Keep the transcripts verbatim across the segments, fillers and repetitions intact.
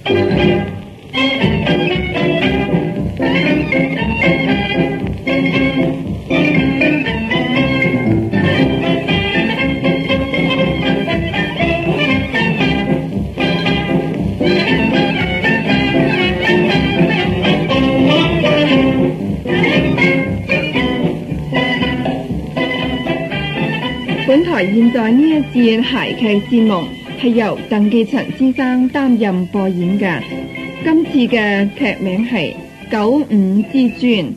本台現在呢一節諧劇節目係由鄧寄塵先生擔任播演嘅。今次嘅劇名係《九五之尊》。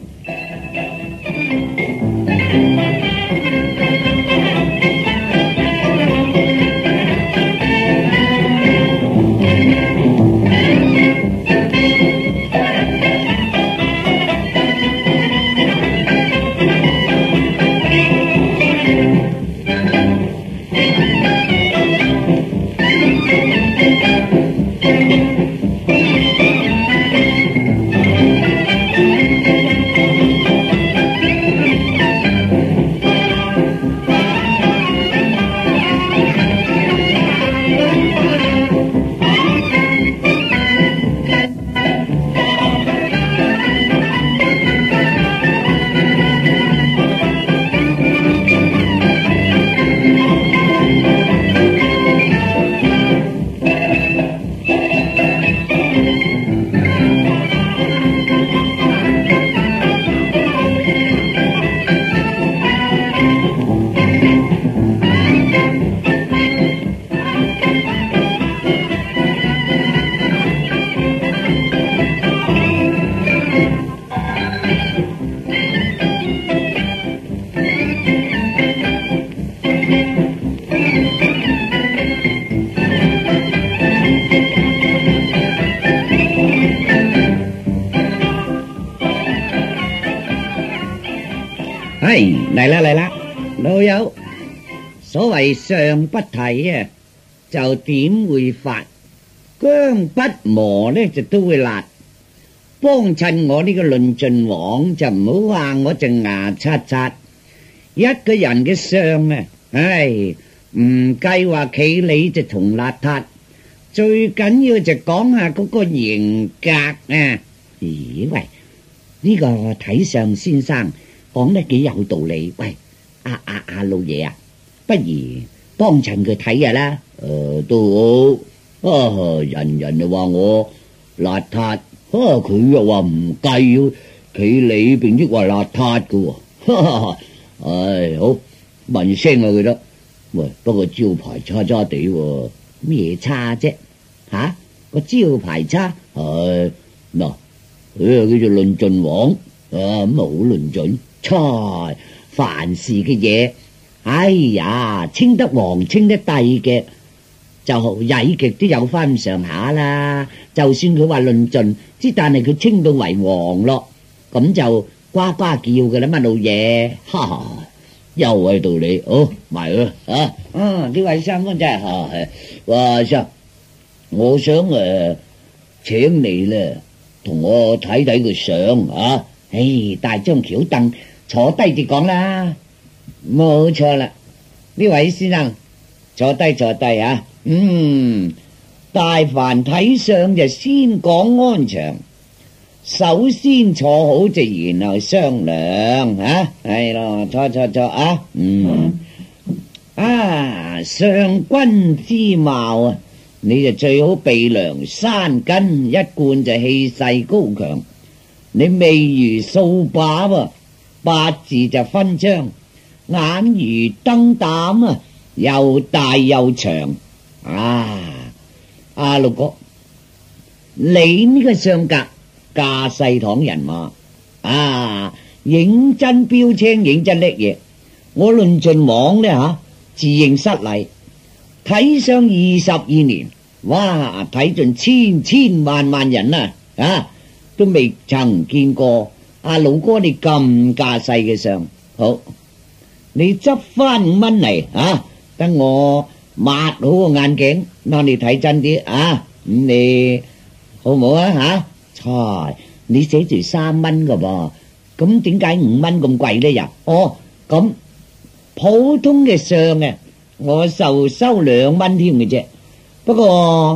係嚟啦嚟啦，老友，所謂上不提啊，就點會發；薑不磨呢，就都會辣。幫襯我呢個論盡王就唔好話我隻牙刷刷。一個人嘅相啊，唉，唔計話企理就同邋遢，最緊要就講下嗰個型格啊。咦喂，呢個睇相先生講得幾有道理。喂，阿阿阿老爺啊，不如幫襯佢睇下啦。誒，都好啊，人人就話我邋遢，啊，佢又話唔計企理，並且話邋遢噶。唉，好問聲啊佢得。喂，不過招牌差差地，咩差啫？吓，個招牌差，係嗱，佢又叫做論盡王，啊咁啊好論盡。錯，凡事嘅嘢，哎呀，稱得王稱得帝嘅，就曳極都有翻上下啦。就算佢話論盡，之但係佢稱到為王咯，咁就呱呱叫嘅啦嘛，老爺。哈哈，又係道理。好埋去啊！啊，呢位生官真係吓，哇生，我想誒、呃，請你咧同我睇睇個相啊！唉，帶張橋凳坐低啲講啦。冇錯啦，呢位先生坐低坐低啊。嗯，大凡睇相就先講安詳，首先坐好就然後商量啊。係咯，坐坐坐啊。嗯，啊，上君之貌啊，你就最好鼻梁山根，一貫就氣勢高強。你眉如掃把喎，八字就分張，眼如燈膽啊，又大又長啊！阿六哥，你呢個相格架勢堂人馬啊，認真標青，認真叻嘢。我論盡網呢吓，自認失禮，睇相二十二年，哇，睇盡千千萬萬人啊啊！都未曾見過阿老哥你咁架勢嘅相。好，你執翻五蚊嚟啊，等我抹好個眼鏡，幫你睇真啲啊。咁你好唔好啊？吓，猜你寫住三蚊噶噃，咁點解五蚊咁貴呢？又哦，咁普通嘅相啊，我就收兩蚊添嘅啫。不過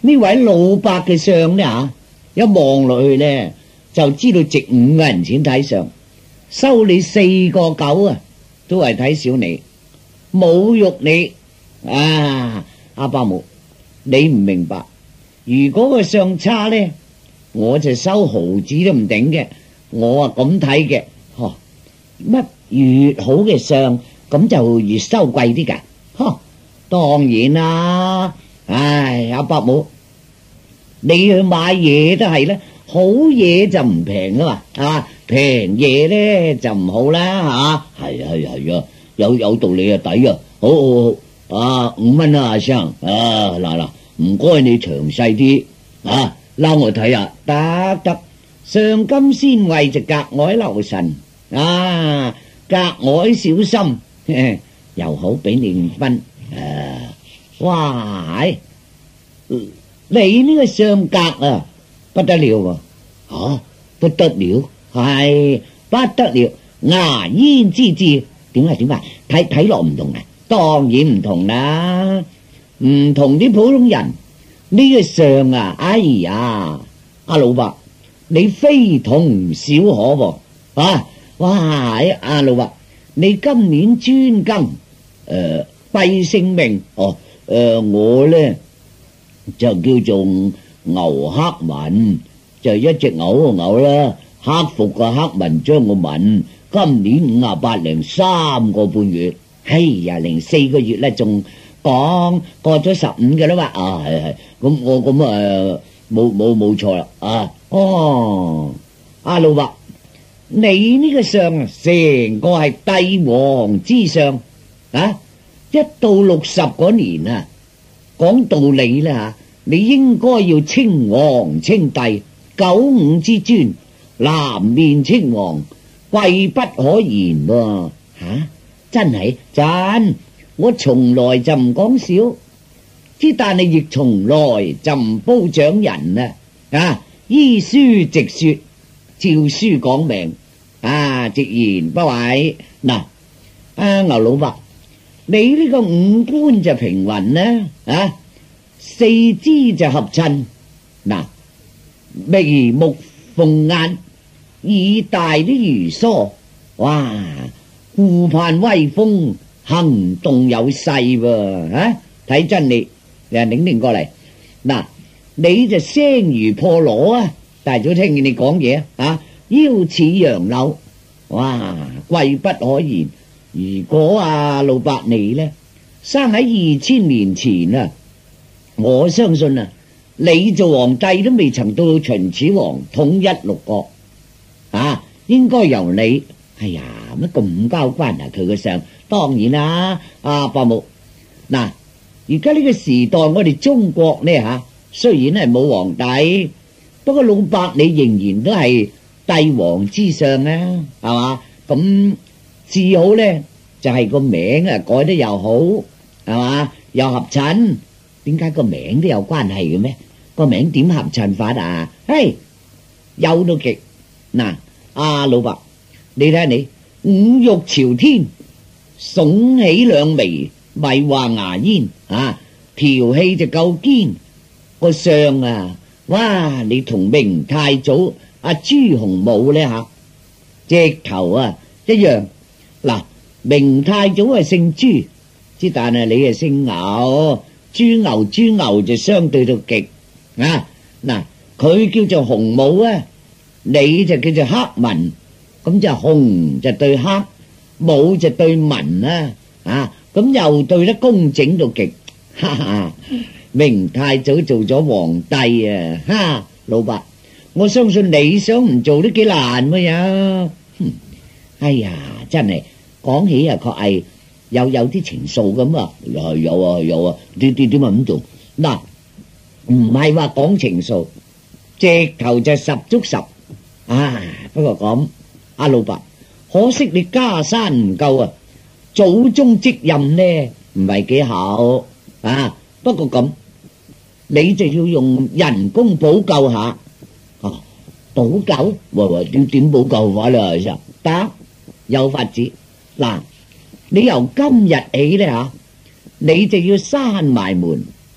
呢位老伯嘅相呢吓，一望落去呢，就知道值五個人錢睇相，收你四個九啊，都係睇小你，侮辱你啊！阿伯母，你唔明白，如果個相差呢，我就收毫子都唔頂嘅，我啊咁睇嘅，嗬，乜越好嘅相咁就越收貴啲噶，嗬，當然啦，唉，阿伯母，你去買嘢都係啦，好嘢就唔平噶嘛，啊，平嘢咧就唔好啦，吓，係啊係啊係啊，有有道理啊，抵啊，好好好。啊，五蚊啊，阿生啊，嗱嗱，唔該你詳細啲啊，撈我睇下，得得，上金仙位就格外留神啊，格外小心，呵呵又好俾你五分，啊，哇，你呢個相格啊，不得了喎，啊，不得了，係不得了，牙煙之至，點啊點啊，睇睇落唔同啊。當然唔同啦，唔同啲普通人呢個相啊！哎呀，阿老伯，你非同小可喎啊！哇！阿老伯，你今年專更誒貴姓名？哦誒，我咧就叫做牛克文，就一隻牛個牛啦，克服個克文章個文，今年五啊八零三個半月。哎呀，零四個月咧，仲講過咗十五嘅啦嘛，啊係係，咁我咁啊冇冇冇錯啦，啊哦，阿老伯，你呢個相啊，成個係帝王之相啊，一到六十嗰年啊，講道理啦吓，你應該要稱王稱帝，九五之尊，南面稱王，貴不可言喎，吓。真係真，我從來就唔講笑，之但係亦從來就唔褒獎人啊！啊，依書直說，照書講命啊，直言不諱。嗱，阿牛老伯，你呢個五官就平匀啦，啊，四肢就合襯，嗱，眉目鳳眼，耳大啲如梳，哇！顧盼威風，行動有勢喎，啊！睇真你，你擰擰過嚟，嗱，你就聲如破鑼啊！大早聽見你講嘢啊，腰似楊柳，哇，貴不可言。如果啊老伯你呢，生喺二千年前啊，我相信啊，你做皇帝都未曾到秦始皇統一六國啊，應該由你。哎呀，乜咁交關啊？佢個相當然啦，阿伯母嗱，而家呢個時代，我哋中國呢吓，雖然係冇皇帝，不過老伯你仍然都係帝王之相啊，係嘛？咁至好呢，就係個名啊改得又好，係嘛？又合襯，點解個名都有關係嘅咩？個名點合襯法啊？嘿，有到極嗱，阿老伯。你睇下你五欲朝天，聳起兩眉，咪話牙煙啊，調氣就夠堅個相啊！哇，你同明太祖阿朱洪武呢吓，直頭啊一樣。嗱，明太祖係姓朱，之但係你係姓牛，朱牛朱牛就相對到極啊！嗱，佢叫做洪武啊，你就叫做克文。咁就紅就對黑，武就對文啦，啊，咁又對得工整到極，哈哈！明太祖做咗皇帝啊，哈，老伯，我相信你想唔做都幾難乜呀？哼，哎呀，真係講起啊，確係有有啲情愫咁啊，有有啊有啊，點點點啊咁做，嗱，唔係話講情愫，直頭就十足十，啊，不過咁。阿老伯，可惜你家山唔夠啊，祖宗職任呢唔係幾好啊。不過咁，你就要用人工補救下。哦，補救？喂喂，點點補救法咧？就得有法子。嗱，你由今日起呢吓，你就要閂埋門，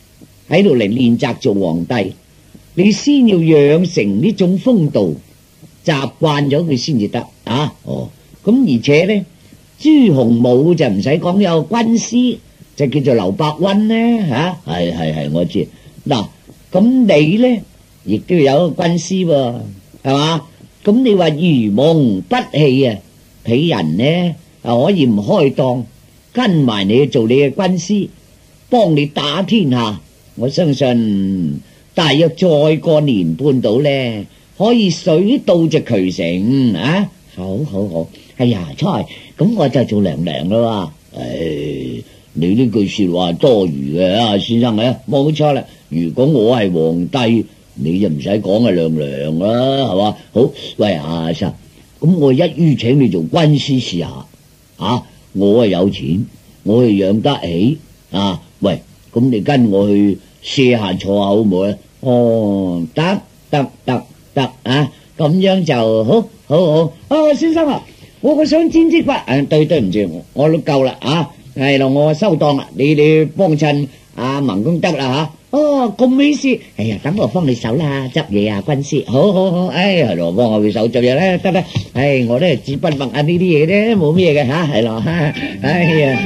喺度嚟練習做皇帝，你先要養成呢種風度，習慣咗佢先至得啊！哦，咁而且呢，朱洪武就唔使講，有軍師就叫做劉伯溫呢吓，係係係，我知嗱。咁你呢亦都要有一個軍師喎，係嘛？咁你話愚蒙不器啊，鄙人呢啊可以唔開檔，跟埋你去做你嘅軍師，幫你打天下。我相信大約再過年半到呢，可以水到就渠成啊！好好好，哎呀，猜咁我就做娘娘啦喎。唉，你呢句說話多餘嘅啊，先生啊，冇錯啦。如果我係皇帝，你就唔使講係娘娘啦，係嘛？好，喂阿生，咁我一於請你做軍師試下啊！我係有錢，我係養得起啊！喂，咁你跟我去卸下坐下好唔好咧？哦，得得得得啊！咁樣就好，好好啊！先生啊，我個想煎雞骨，誒，對對唔住，我都夠啦啊！係咯，我收檔啦，你你幫襯阿文公得啦吓。哦，咁美事，哎呀，等我幫你手啦，執嘢啊，軍師，好好好，哎，係咯，幫我佢手執嘢咧，得啦，哎，我咧紙筆墨啊呢啲嘢咧冇咩嘅吓，係咯，哎呀。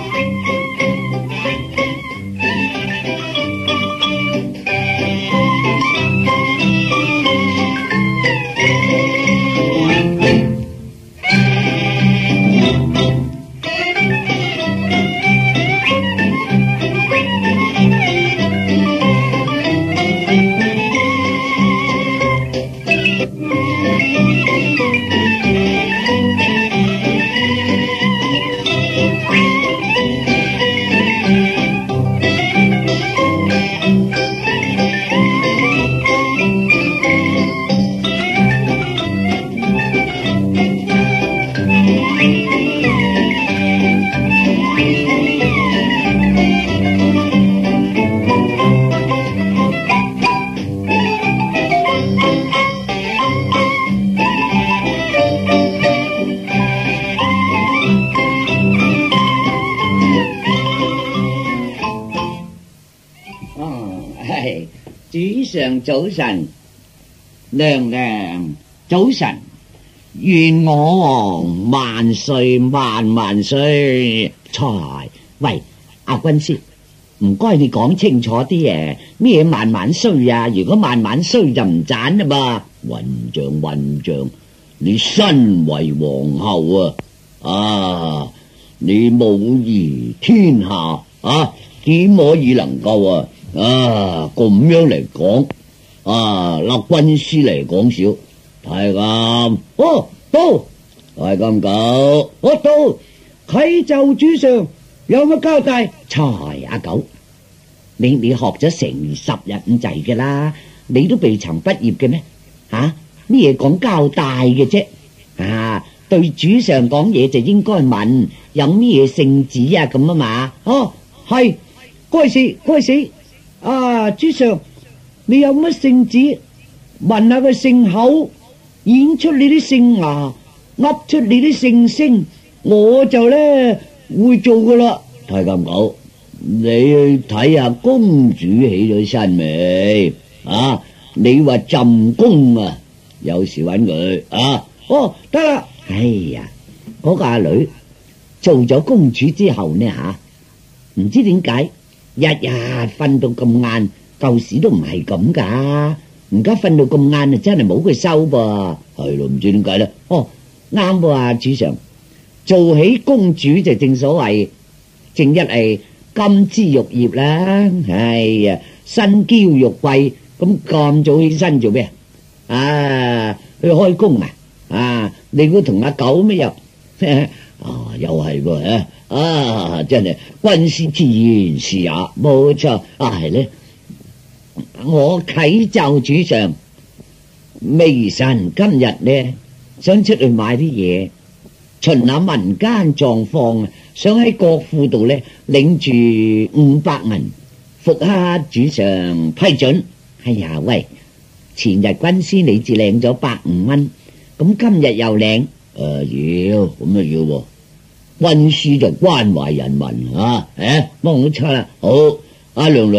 主上早晨，娘娘早晨，願我王萬歲萬萬歲！才喂，阿軍師，唔該你講清楚啲誒，咩萬萬歲啊？如果萬萬歲就唔斬啦嘛！混賬混賬，你身為皇后啊，啊，你母儀天下啊，點可以能夠啊？啊，咁樣嚟講，啊，立軍師嚟講少，太監，哦，到，太監狗，我到，啟奏主上，有乜交代？才阿狗，你你學咗成十日咁滯嘅啦，你都未曾畢業嘅咩？吓，咩嘢講交代嘅啫？啊，對主上講嘢就應該問，有咩嘢聖旨啊咁啊嘛？哦，係，該死該死。啊，主上，你有乜聖旨？問下個聖口，演出你啲聖牙，噏出你啲聖聲，我就咧會做噶啦。太監狗，你去睇下公主起咗身未？啊，你話朕公啊，有時搵佢啊。哦，得啦。哎呀，嗰個阿女做咗公主之後呢吓，唔知點解。日日瞓到咁晏，舊時都唔係咁噶，而家瞓到咁晏啊，真係冇佢收噃，係咯，唔知點解咧。哦，啱喎，主上，做起公主就正所謂，正一係金枝玉葉啦，哎呀，身嬌肉貴，咁咁早起身做咩啊？去開工啊？啊，你估同阿狗咩又？啊，又係喎，啊，真係軍師之言是也，冇錯。啊，係咧，我啟奏主上，微臣今日呢想出去買啲嘢，巡下民間狀況，想喺國庫度呢領住五百銀，復刻主上批准。哎呀，喂，前日軍師你至領咗百五蚊，咁今日又領。誒、呃，要咁啊要喎，軍師就關懷人民啊，誒，冇錯啦。好，阿娘娘，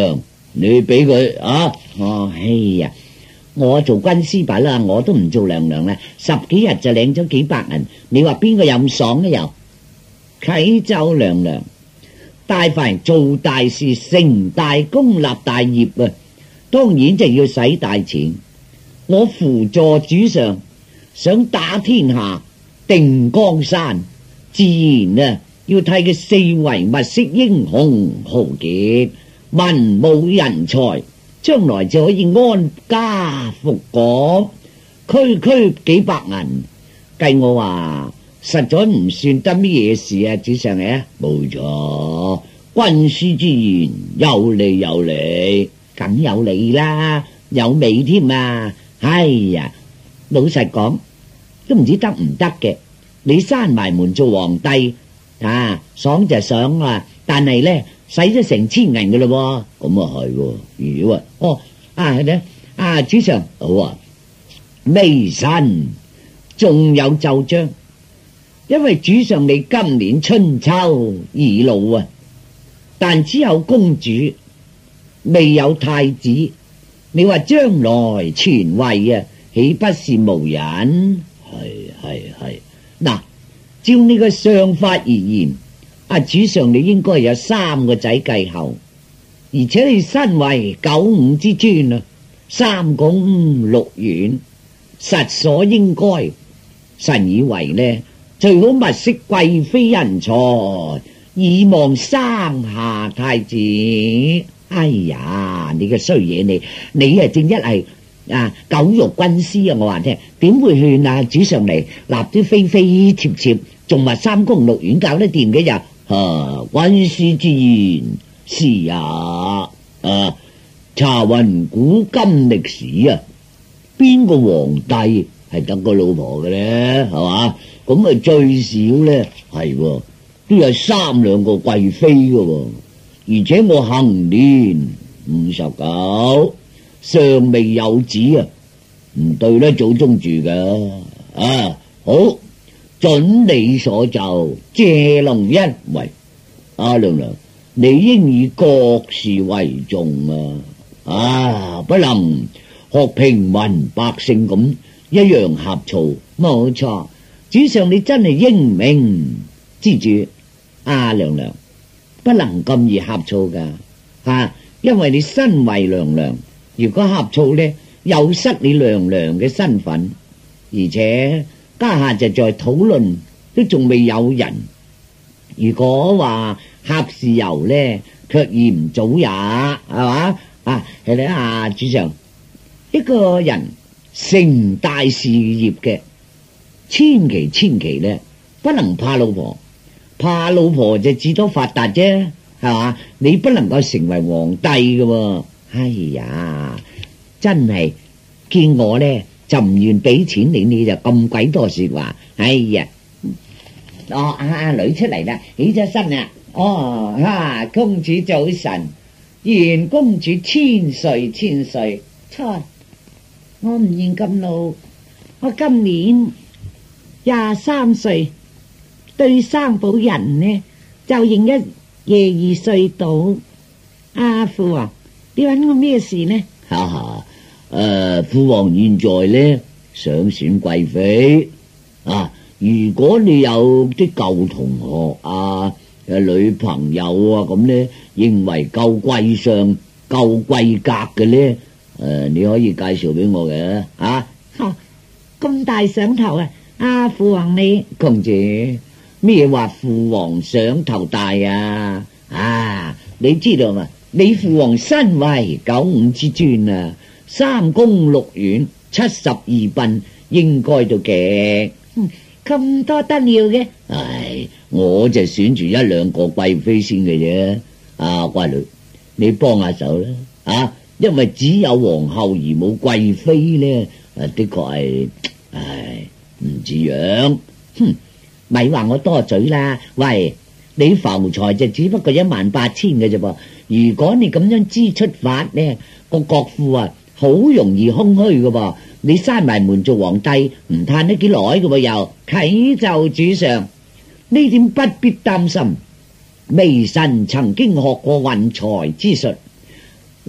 你俾佢啊！哦，哎呀，我做軍師吧啦，我都唔做娘娘啦，十幾日就領咗幾百銀，你話邊個有咁爽呢？又啟奏娘娘，大凡做大事、成大功、立大業啊，當然就要使大錢。我輔助主上想打天下、定江山，自然啊要替佢四圍物色英雄豪傑、文武人才，將來就可以安家復國，區區幾百銀，計我話實在唔算得乜嘢事啊！主上嘅冇錯，軍師之言有理有理，梗有理啦，有味添啊！哎呀，老實講都唔知得唔得嘅。你閂埋門做皇帝啊，爽就爽啦，但係咧使咗成千銀嘅咯喎，咁啊係，如果哦啊咧啊主上好啊，微臣仲有奏章，因為主上你今年春秋已老啊，但只有公主未有太子，你話將來傳位啊，豈不是無人？係係係，嗱，照呢個相法而言，啊主上你應該有三個仔繼後，而且你身為九五之尊啊，三宮六院，實所應該。臣以為呢，最好物色貴妃人才，以望生下太子。哎呀，你個衰嘢你，你啊正一係啊狗肉軍師啊！我話聽，點會勸啊主上嚟立啲飛飛貼貼，仲話三宮六院搞得掂嘅又？啊，軍師之言是也。啊，查雲古今歷史啊，邊個皇帝係得個老婆嘅咧？係嘛？咁啊最少咧係都有三兩個貴妃嘅。而且我行年五十九，尚未有子啊，唔對得祖宗住噶。啊，好，准你所奏，謝龍一為阿娘娘，你應以國事為重啊！啊，不能學平民百姓咁一樣呷醋。冇錯，主上你真係英明之主，阿娘娘。不能咁易呷醋噶，啊！因為你身為娘娘，如果呷醋呢，又失你娘娘嘅身份，而且家下就在討論，都仲未有人。如果話呷豉油呢，卻嫌早也，係嘛？啊，係咧啊，主上，一個人成大事業嘅，千祈千祈呢，不能怕老婆。怕老婆就至多發達啫，係嘛？你不能夠成為皇帝嘅。哎呀，真係見我咧就唔願俾錢你，你就咁鬼多說話。哎呀，哦，阿阿女出嚟啦，起咗身啦。哦，啊，公主早晨，願公主千歲千歲。錯，我唔願咁老，我今年廿三歲。對生保人呢就認一廿二歲到。阿父王，你揾我咩事呢？哈哈，誒，父王現在呢想選貴妃啊，如果你有啲舊同學啊、誒女朋友啊咁呢，認為夠貴相、夠貴格嘅呢，誒你可以介紹俾我嘅啊。哈，咁大想頭啊！阿父王你公主。咩話父王上頭大啊？啊，你知道嘛？你父王身為九五之尊啊，三宮六院七十二嬪，應該都勁。咁、嗯、多得了嘅？唉，我就選住一兩個貴妃先嘅啫。啊，乖女，你幫下手啦。啊，因為只有皇后而冇貴妃呢，啊，的確係，唉，唔似樣。哼。咪話我多嘴啦！喂，你浮財就只不過一萬八千嘅啫噃。如果你咁樣支出法呢，個國庫啊好容易空虛嘅噃。你閂埋門做皇帝唔嘆得幾耐嘅噃，又啟奏主上，呢點不必擔心。微臣曾經學過運財之術，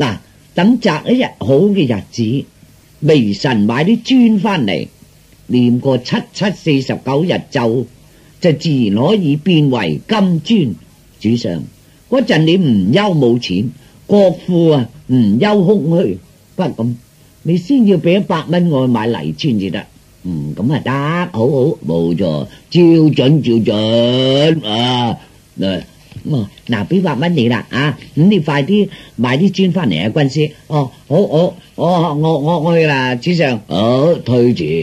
嗱，等擇一日好嘅日子，微臣買啲磚翻嚟，念過七七四十九日咒，就自然可以變為金磚。主上，嗰陣你唔憂冇錢，國庫啊唔憂空虛，不過咁你先要俾一百蚊我買泥磚至得。嗯，咁啊得，好好，冇錯，照準照準啊！嗱，嗱，俾百蚊你啦啊！咁你快啲買啲磚翻嚟啊，軍師。哦，好，好，我我我我去啦，主上。好，退朝。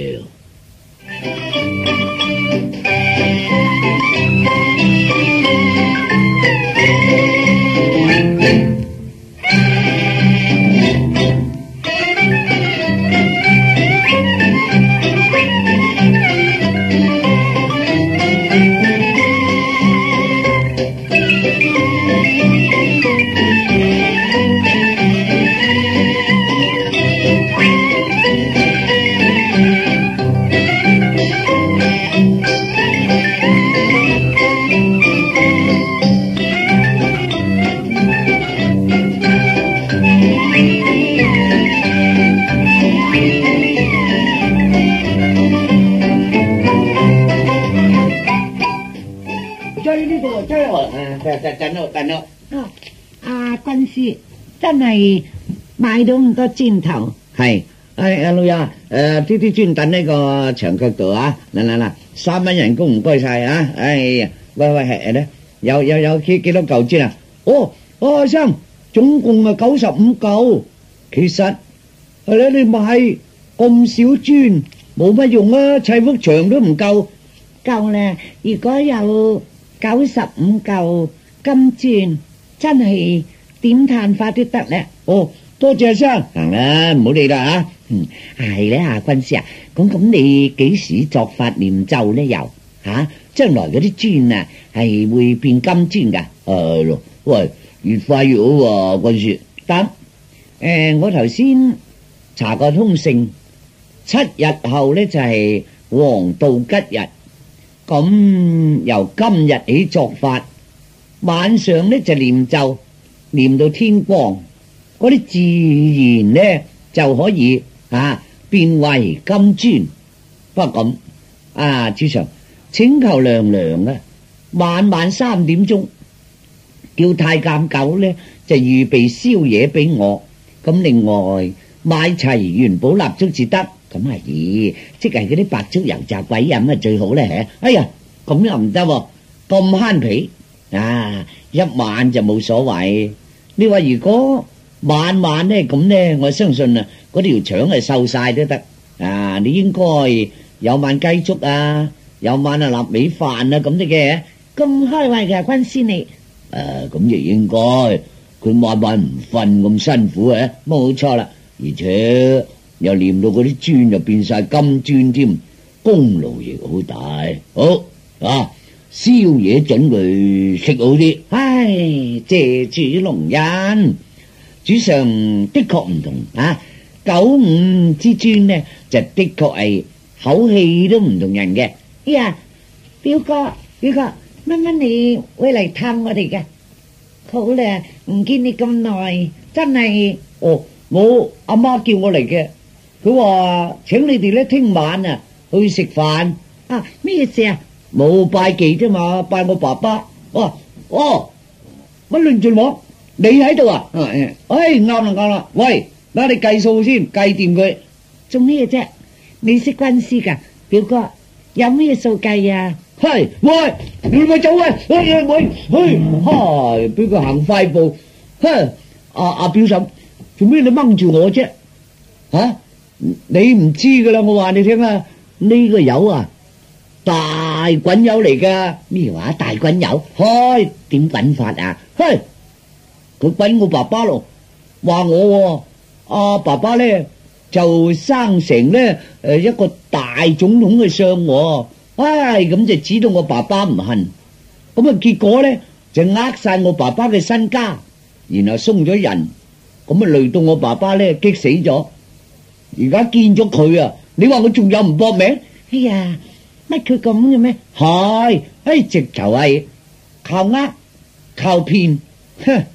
啊，阿軍師真係買到咁多磚頭。 係，哎阿老友，誒啲啲磚等呢個牆腳度啊，嗱嗱嗱，三蚊人工唔該晒啊！哎呀，喂喂係咧，有有有幾幾多嚿磚啊？哦，哦阿生，總共啊九十五嚿。其實係咧，你買咁少磚冇乜用啊，砌幅牆都唔夠。 夠啦，如果有九十五嚿金磚，真係點嘆法都得咧。 哦，多謝阿生，行啦，唔好理啦吓。 嗯，係咧，阿軍師啊，咁咁你幾時作法念咒咧？又吓，將來嗰啲磚啊係會變金磚噶？ 係咯，喂，越快越好喎，軍師。 得，誒，我頭先查過通勝，七日後咧就係黃道吉日。咁由今日起作法，晚上呢就念咒，念到天光，嗰啲自然呢就可以啊變為金磚。不過咁啊，主上請求娘娘啊，晚晚三點鐘叫太監狗呢就預備宵夜俾我，咁另外買齊元寶蠟燭至得。咁係，即係嗰啲白粥油炸鬼飲啊最好咧。哎呀，咁又唔得，咁慳皮啊！一晚就冇所謂。你話如果晚晚咧咁咧，我相信啊，嗰條腸係瘦晒都得啊！你應該有晚雞粥啊，有晚啊臘味飯啊咁啲嘅。咁開胃嘅軍師你誒，咁亦應該。佢晚晚唔瞓咁辛苦嘅，冇錯啦，而且。又念到嗰啲磚就變晒金磚添，功勞亦好大。好啊，宵夜準佢食好啲。 唉，謝主隆恩，主上的確唔同啊。九五之磚呢，就的確係口氣都唔同人嘅。哎呀，表哥表哥，乜乜你會嚟探我哋嘅？好啦，唔見你咁耐，真係。 哦，我阿媽叫我嚟嘅。佢話請你哋咧聽晚啊去食飯啊，咩事啊？ 冇拜祭啫嘛，拜我爸爸。哦哦，乜亂盡話？你喺度啊？嗯嗯，哎啱啦啱啦。喂，嗱你計數先，計掂佢。 做咩啫？你識軍師噶，表哥有咩數計啊？ 係喂，你咪走喂，喂喂喂，哈，俾佢行快步。哼，阿阿表嬸，做咩你掹住我啫？吓？你唔知噶啦，我話你聽啊，呢個友啊，大滾友嚟噶。 咩話大滾友？開點滾法啊？ 嘿，佢滾我爸爸咯，話我阿爸爸咧就生成咧誒一個大總統嘅相，唉咁就指到我爸爸唔恨，咁啊結果咧就呃晒我爸爸嘅身家，然後鬆咗人，咁啊累到我爸爸咧激死咗。而家見咗佢啊，你話我仲有唔搏命？ 哎呀，乜佢咁嘅咩？ 係，哎直頭係靠呃靠騙，哼！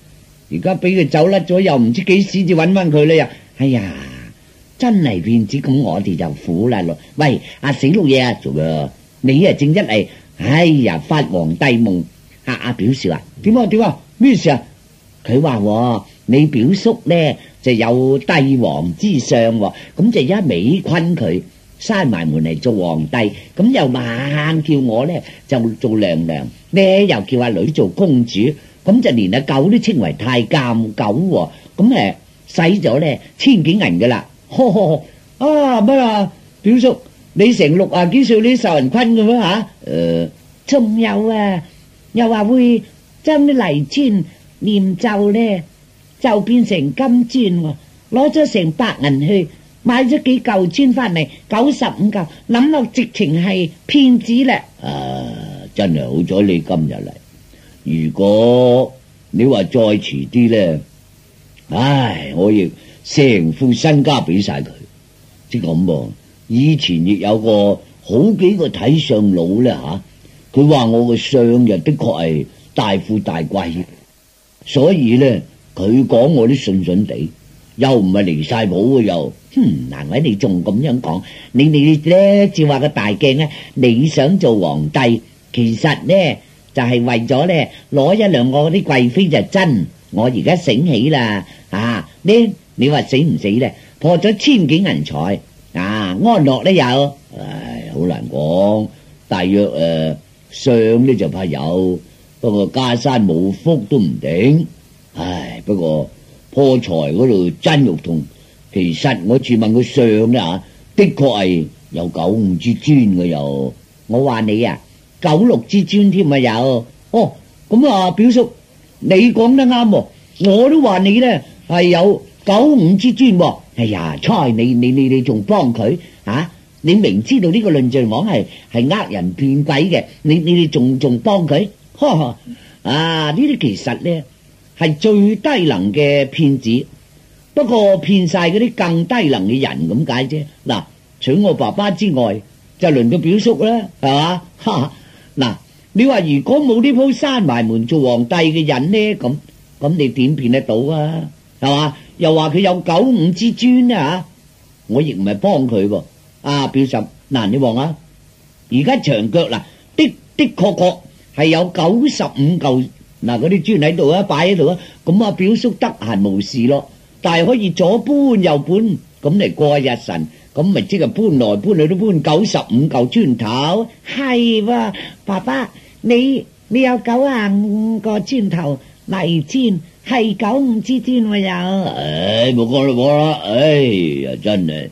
而家俾佢走甩咗，又唔知幾時至揾翻佢咧。又哎呀，真係騙子，咁我哋就苦啦咯。喂，阿死老嘢啊，做咩？你啊正一嚟，哎呀發皇帝夢。阿阿表少啊，點啊點啊，咩事啊？佢話你表叔咧就有帝王之相，咁就一味昆佢閂埋門嚟做皇帝，咁又猛叫我咧就做娘娘咧，又叫阿女做公主，咁就連阿狗都稱為太監狗，咁誒使咗咧千幾銀噶啦。呵呵啊乜啊，表叔你成六啊幾歲你受人昆嘅咩吓？誒，仲有啊，又話會將啲泥磚念咒咧就變成金磚，攞咗成百銀去買咗幾嚿磚翻嚟，九十五嚿，諗落直情係騙子咧。啊，真係好彩你今日嚟，如果你話再遲啲咧，唉，我亦成副身家俾晒佢。即咁噃，以前亦有個好幾個睇相佬咧吓，佢話我個相又的確係大富大貴，所以咧佢講我都信信地，又唔係離晒譜又，哼，難為你仲咁樣講，你你咧照話個大鏡咧，你想做皇帝，其實咧就係、是、為咗咧攞一兩個嗰啲貴妃就真。我而家醒起啦，啊，呢你話死唔死咧？破咗千幾銀財啊，安樂咧有，唉，好難講。大約誒相呢就怕有，不過家山冇福都唔定。唉，不過破財嗰度真肉痛。其實我住問個相咧吓，的確係有九五之尊嘅有。我話你啊，九六之尊添啊有。哦，咁啊表叔，你講得啱，我都話你咧係有九五之尊。哎呀，猜你你你你仲幫佢啊？你明知道呢個論盡網係係呃人騙鬼嘅，你你你仲仲幫佢？呵呵，啊呢啲其實咧係最低能嘅騙子，不過騙晒嗰啲更低能嘅人咁解啫。嗱，除我爸爸之外，就輪到表叔啦，係嘛？哈，嗱，你話如果冇呢鋪閂埋門做皇帝嘅人呢，咁咁你點騙得到啊？係嘛？又話佢有九五之尊啊！我亦唔係幫佢喎。啊，表嬸，嗱你望下，而家牆腳嗱的的確確係有九十五嚿嗱嗰啲磚喺度啊，擺喺度啊。咁啊，表叔得閒無事咯，但係可以左搬右搬咁嚟過日神，咁咪即係搬來搬去都搬九十五嚿磚頭。係喎，爸爸，你你有九啊五個磚頭泥磚。係九五之尊喎有，唉，冇講啦冇啦，唉呀真係。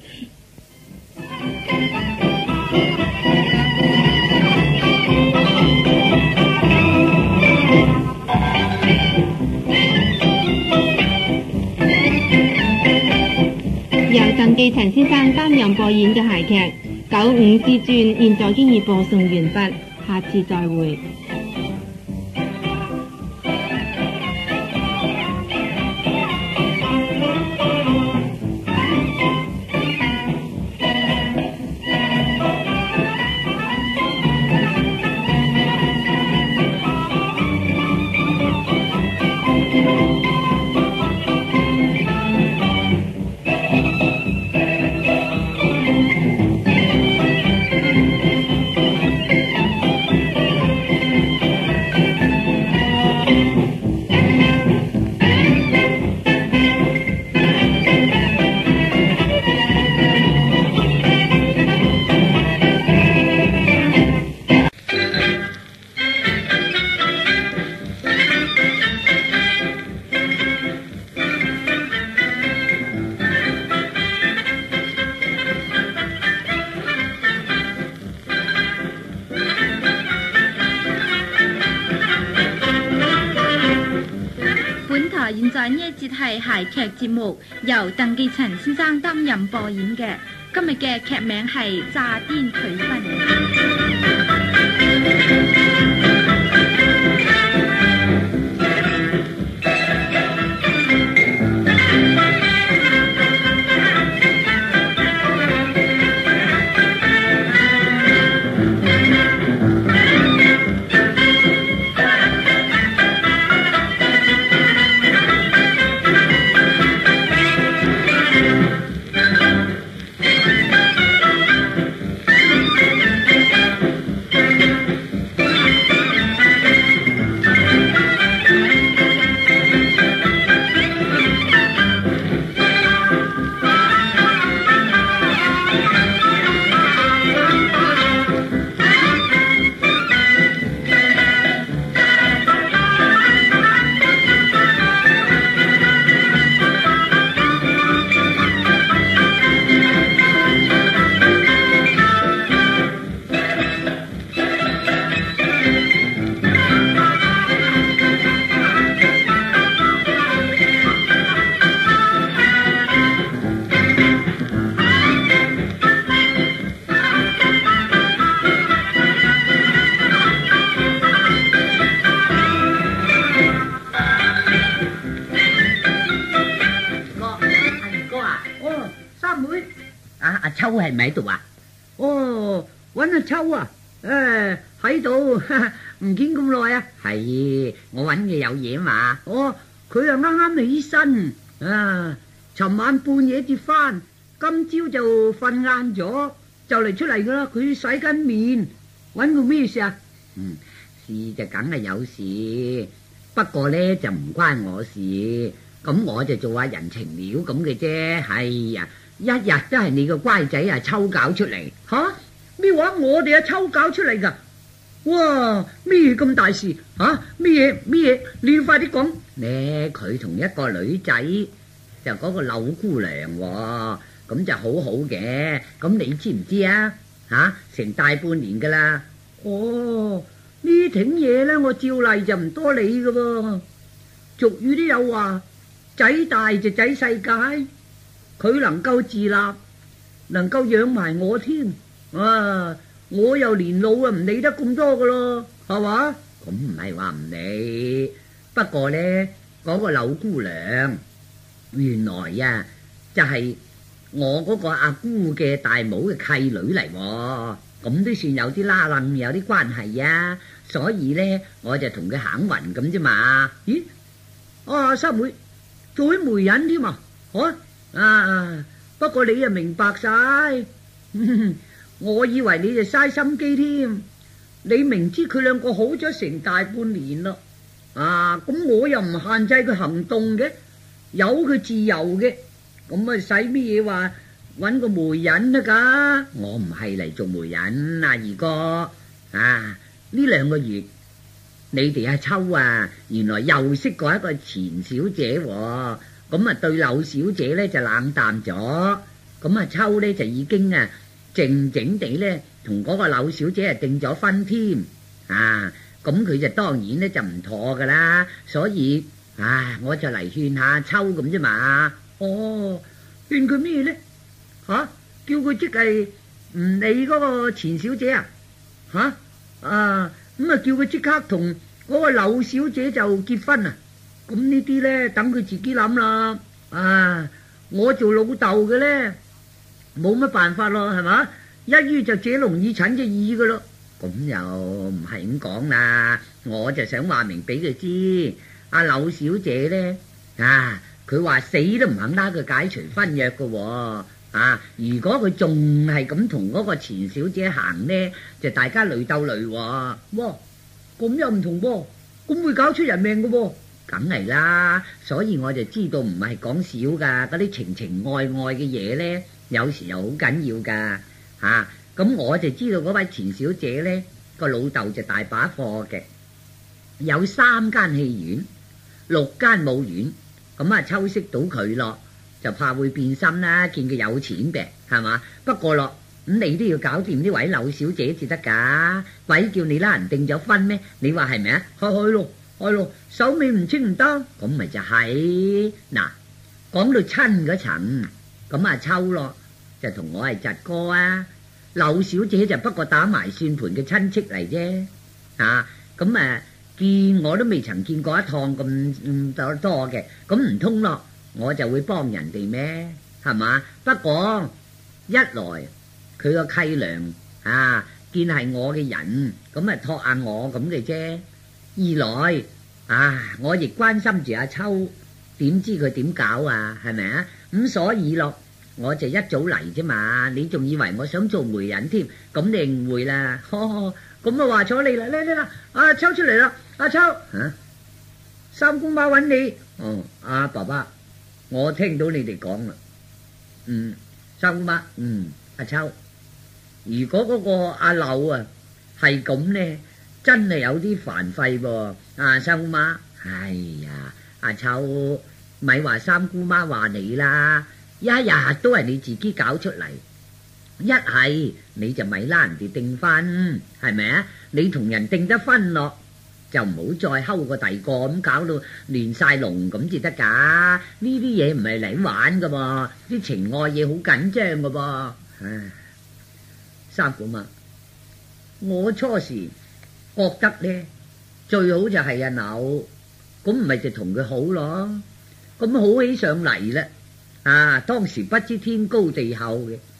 由鄧寄塵先生擔任播演嘅諧劇《九五之尊》，現在經已播送完畢，下次再會。 現在呢一節係諧劇節目，由鄧寄塵先生擔任播演嘅。今日嘅劇名係《詐癲娶婚》。 阿阿秋係咪喺度啊？ 哦，搵阿秋啊？誒，喺度，唔見咁耐啊？ 係，我搵嘅有嘢嘛。 哦，佢啊啱啱起身啊，尋晚半夜至翻，今朝就瞓晏咗，就嚟出嚟噶啦。佢洗緊面，搵佢咩事啊？ 嗯，事就梗係有事，不過呢就唔關我事，咁我就做下人情料咁嘅啫。係呀，一日都係你個乖仔啊秋搞出嚟。 吓？咩話？我哋阿秋搞出嚟噶？哇！咩咁大事？吓？咩嘢？咩嘢？你要快啲講。 呢佢同一個女仔，就嗰個柳姑娘喎，咁就好好嘅。咁你知唔知啊？吓，成大半年噶啦。 哦，呢挺嘢呢，我照例就唔多理噶噃。俗語都有話，仔大就仔世界，佢能夠自立，能夠養埋我添。啊，我又年老啊，唔理得咁多噶咯，係嘛？ 咁唔係話唔理，不過呢，嗰個柳姑娘原來呀就係我嗰個阿姑嘅大嫂嘅契女嚟喎，咁都算有啲拉楞，有啲關係啊。所以呢，我就同佢行運咁啫嘛。 咦？啊，三妹做啲媒人添啊？啊啊！不過你又明白晒。我以為你就嘥心機添，你明知佢兩個好咗成大半年咯，啊，咁我又唔限制佢行動嘅，由佢自由嘅，咁啊使咩嘢話搵個媒人啊？噶， 我唔係嚟做媒人啊，二哥啊，呢兩個月你哋阿秋啊，原來又識過一個錢小姐喎，咁啊對柳小姐呢就冷淡咗，咁啊秋呢就已經啊靜靜地呢同嗰個柳小姐啊訂咗婚添啊，咁佢就當然呢就唔妥噶啦，所以啊我就嚟勸下秋咁啫嘛。 哦，勸佢咩呢？吓、啊，叫佢即係唔理嗰個錢小姐啊？吓啊，咁啊叫佢即刻同嗰個柳小姐就結婚啊？咁呢啲呢，等佢自己諗啦。啊，我做老豆嘅呢，冇乜辦法咯，係嘛？一於就借龍耳陳隻耳噶咯。 咁又唔係咁講啦，我就想話明俾佢知，阿柳小姐呢，啊，佢話死都唔肯拉佢解除婚約噶喎。啊，如果佢仲係咁同嗰個錢小姐行呢，就大家累鬥累喎。 哇，咁又唔同噃，咁會搞出人命噶噃。 梗係啦，所以我就知道唔係講少噶，嗰啲情情愛愛嘅嘢呢，有時又好緊要噶。吓，咁我就知道嗰位錢小姐呢，個老豆就大把貨嘅，有三間戲院，六間舞院，咁啊抽識到佢咯，就怕會變心啦，見佢有錢嘅，係嘛？不過咯，咁你都要搞掂呢位柳小姐至得噶，鬼叫你拉人定咗婚咩？你話係咪啊？ 係係咯，係咯，手尾唔清唔得， 咁咪就係嗱。講到親嗰層，咁阿秋咯就同我係侄哥啊，柳小姐就不過打埋算盤嘅親戚嚟啫。啊，咁啊見我都未曾見過一趟咁咁多多嘅，咁唔通咯我就會幫人哋咩？係嘛？不過一來佢個契娘啊見係我嘅人，咁啊託下我咁嘅啫。二來啊我亦關心住阿秋，點知佢點搞啊？係咪啊？咁所以咯我就一早嚟啫嘛，你仲以為我想做媒人添？咁你誤會啦。 咁啊話咗你啦，嚟嚟啦，阿秋出嚟啦，阿秋， 啊， 三姑媽揾你。 哦，阿爸爸，我聽到你哋講啦。嗯，三姑媽，嗯，阿秋，如果嗰個阿柳啊係咁呢，真係有啲煩費噃。啊，三姑媽，哎呀，阿秋，咪話三姑媽話你啦，一日都係你自己搞出嚟。一係你就咪拉人哋訂婚，係咪啊？你同人訂得婚咯，就唔好再睺個第二個咁搞到亂晒龍咁至得噶。呢啲嘢唔係嚟玩噶噃，啲情愛嘢好緊張噶噃。唉，三姑媽，我初時覺得呢，最好就係阿柳，咁唔係就同佢好咯。咁好起上嚟啦，啊，當時不知天高地厚嘅。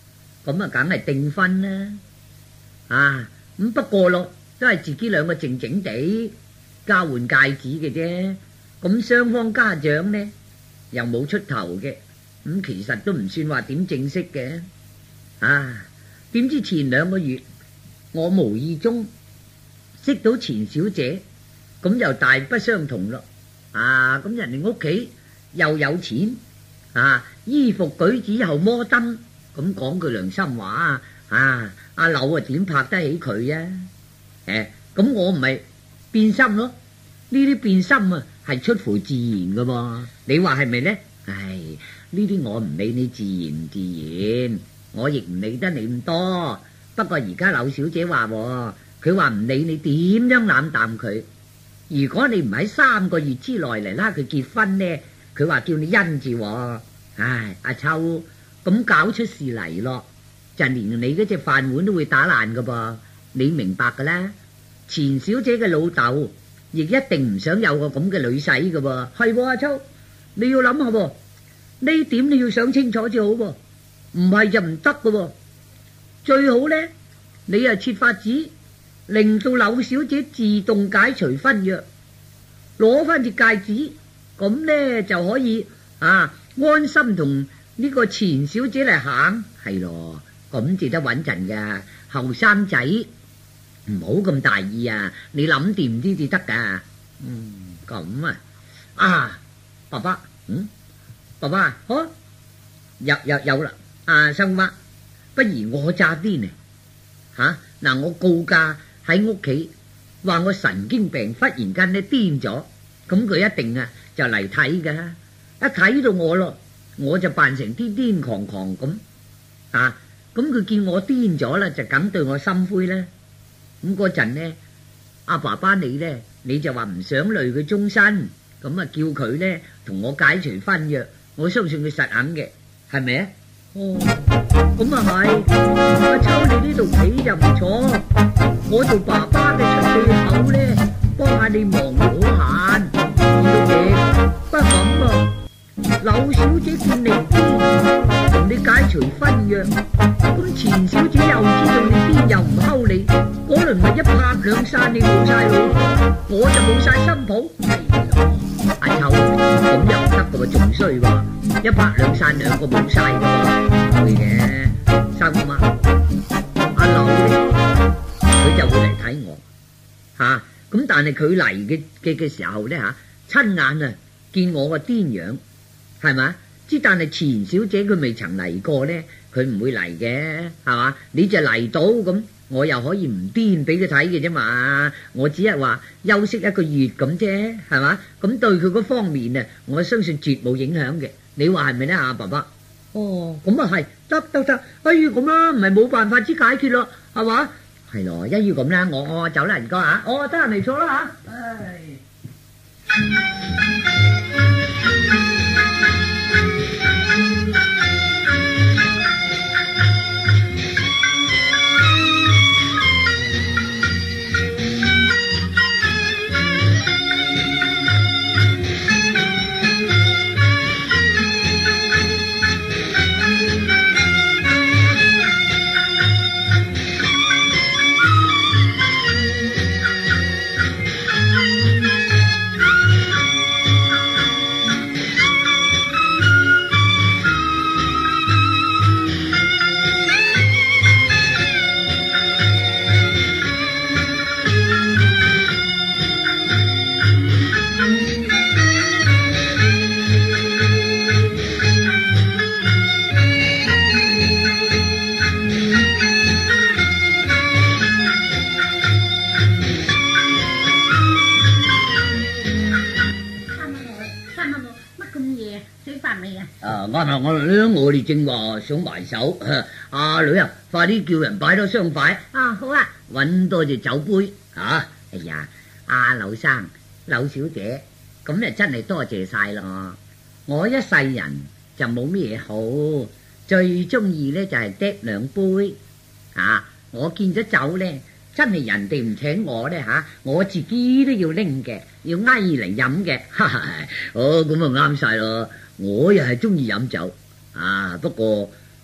咁啊梗係訂婚啦。啊，咁不過咯，都係自己兩個靜靜地交換戒指嘅啫。咁雙方家長呢又冇出頭嘅，咁其實都唔算話點正式嘅。啊，點知前兩個月我無意中識到錢小姐，咁又大不相同咯。啊，咁人哋屋企又有錢，啊，衣服舉止又摩登，咁講句良心話啊，阿柳啊點拍得起佢啊？誒，咁我唔係變心咯，呢啲變心啊係出乎自然噶噃，你話係咪呢？唉，呢啲我唔理你自然唔自然，我亦唔理得你咁多。不過而家柳小姐話，佢話唔理你點樣冷淡佢，如果你唔喺三個月之內嚟拉佢結婚呢，佢話叫你因住。唉，阿秋，咁搞出事嚟咯，就連你嗰隻飯碗都會打爛噶噃，你明白噶啦。錢小姐嘅老豆亦一定唔想有個咁嘅女婿噶噃，係喎，阿秋，你要諗下喎，呢點你要想清楚至好喎，唔係就唔得噶喎。最好呢，你啊設法子令到柳小姐自動解除婚約，攞翻隻戒指，咁呢就可以啊安心同呢個錢小姐嚟行，係咯，咁至得穩陣噶。後生仔唔好咁大意啊，你諗掂啲至得噶。嗯，咁啊，啊，爸爸，嗯，爸爸，好，有有有啦，啊，生媽。不如我詐癲呢？吓，嗱，我告假喺屋企，話我神經病，忽然間呢癲咗，咁佢一定啊就嚟睇噶，一睇到我咯，我就扮成癲癲狂狂咁，啊，咁佢見我癲咗啦，就梗對我心灰啦。咁嗰陣呢，阿爸爸你呢，你就話唔想累佢終身，咁啊叫佢呢同我解除婚約，我相信佢實肯嘅，係咪啊？哦，咁啊係，阿秋你呢度企就唔錯，我做爸爸嘅出氣口呢，幫下你忙好閒，二六爺不咁啊，柳小姐見你癲，同你解除婚約，咁錢小姐又知道你癲又唔睺你，嗰輪咪一拍兩散你冇晒老婆，我就冇晒新抱，阿秋咁又唔得噶喎，仲衰喎。一拍兩散兩個冇晒噶喎，會嘅，三姑媽，阿柳呢，佢就會嚟睇我，吓、啊，咁但係佢嚟嘅嘅嘅時候呢，吓，親眼啊見我個癲樣，係咪？之但係錢小姐佢未曾嚟過呢，佢唔會嚟嘅，係嘛？你就嚟到咁，我又可以唔癲俾佢睇嘅啫嘛，我只係話休息一個月咁啫，係嘛？咁對佢嗰方面啊，我相信絕冇影響嘅。你話係咪呢？阿爸爸？哦，咁啊係，得得得，哎呀咁啦，唔係冇辦法之解決咯，係嘛？係咯，一於咁啦，我我走啦，唔該吓，我得閒嚟坐啦吓。唉。啱我我哋正話想埋手，阿女啊，快啲叫人擺多雙筷。 啊，好啊， 搵多隻酒杯啊！哎呀，阿柳生、柳小姐，咁就真係多謝晒咯。我一世人就冇咩嘢好，最中意呢就係嗒兩杯啊！我見咗酒呢，真係人哋唔請我呢，吓、啊，我自己都要拎嘅，要挨嚟飲嘅。哦，咁啊啱晒咯。我又係中意飲酒啊，不過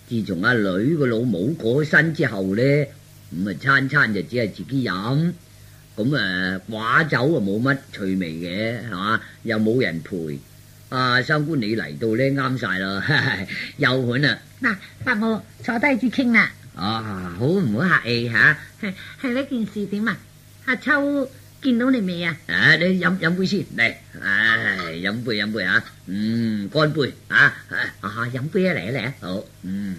自從阿女個老母過身之後咧，咁啊餐餐就只係自己飲，咁啊寡酒啊冇乜趣味嘅，係嘛？又冇人陪。啊，三官你嚟到咧啱晒啦，有款啦。 嗱，伯母坐低至傾啦。 啊，好唔好客氣吓？ 係係呢件事點啊？阿秋見到你未啊？ 啊，你飲飲杯先嚟，唉，飲杯飲杯啊，嗯，乾杯啊，啊，飲杯啊嚟啊嚟啊，好，嗯，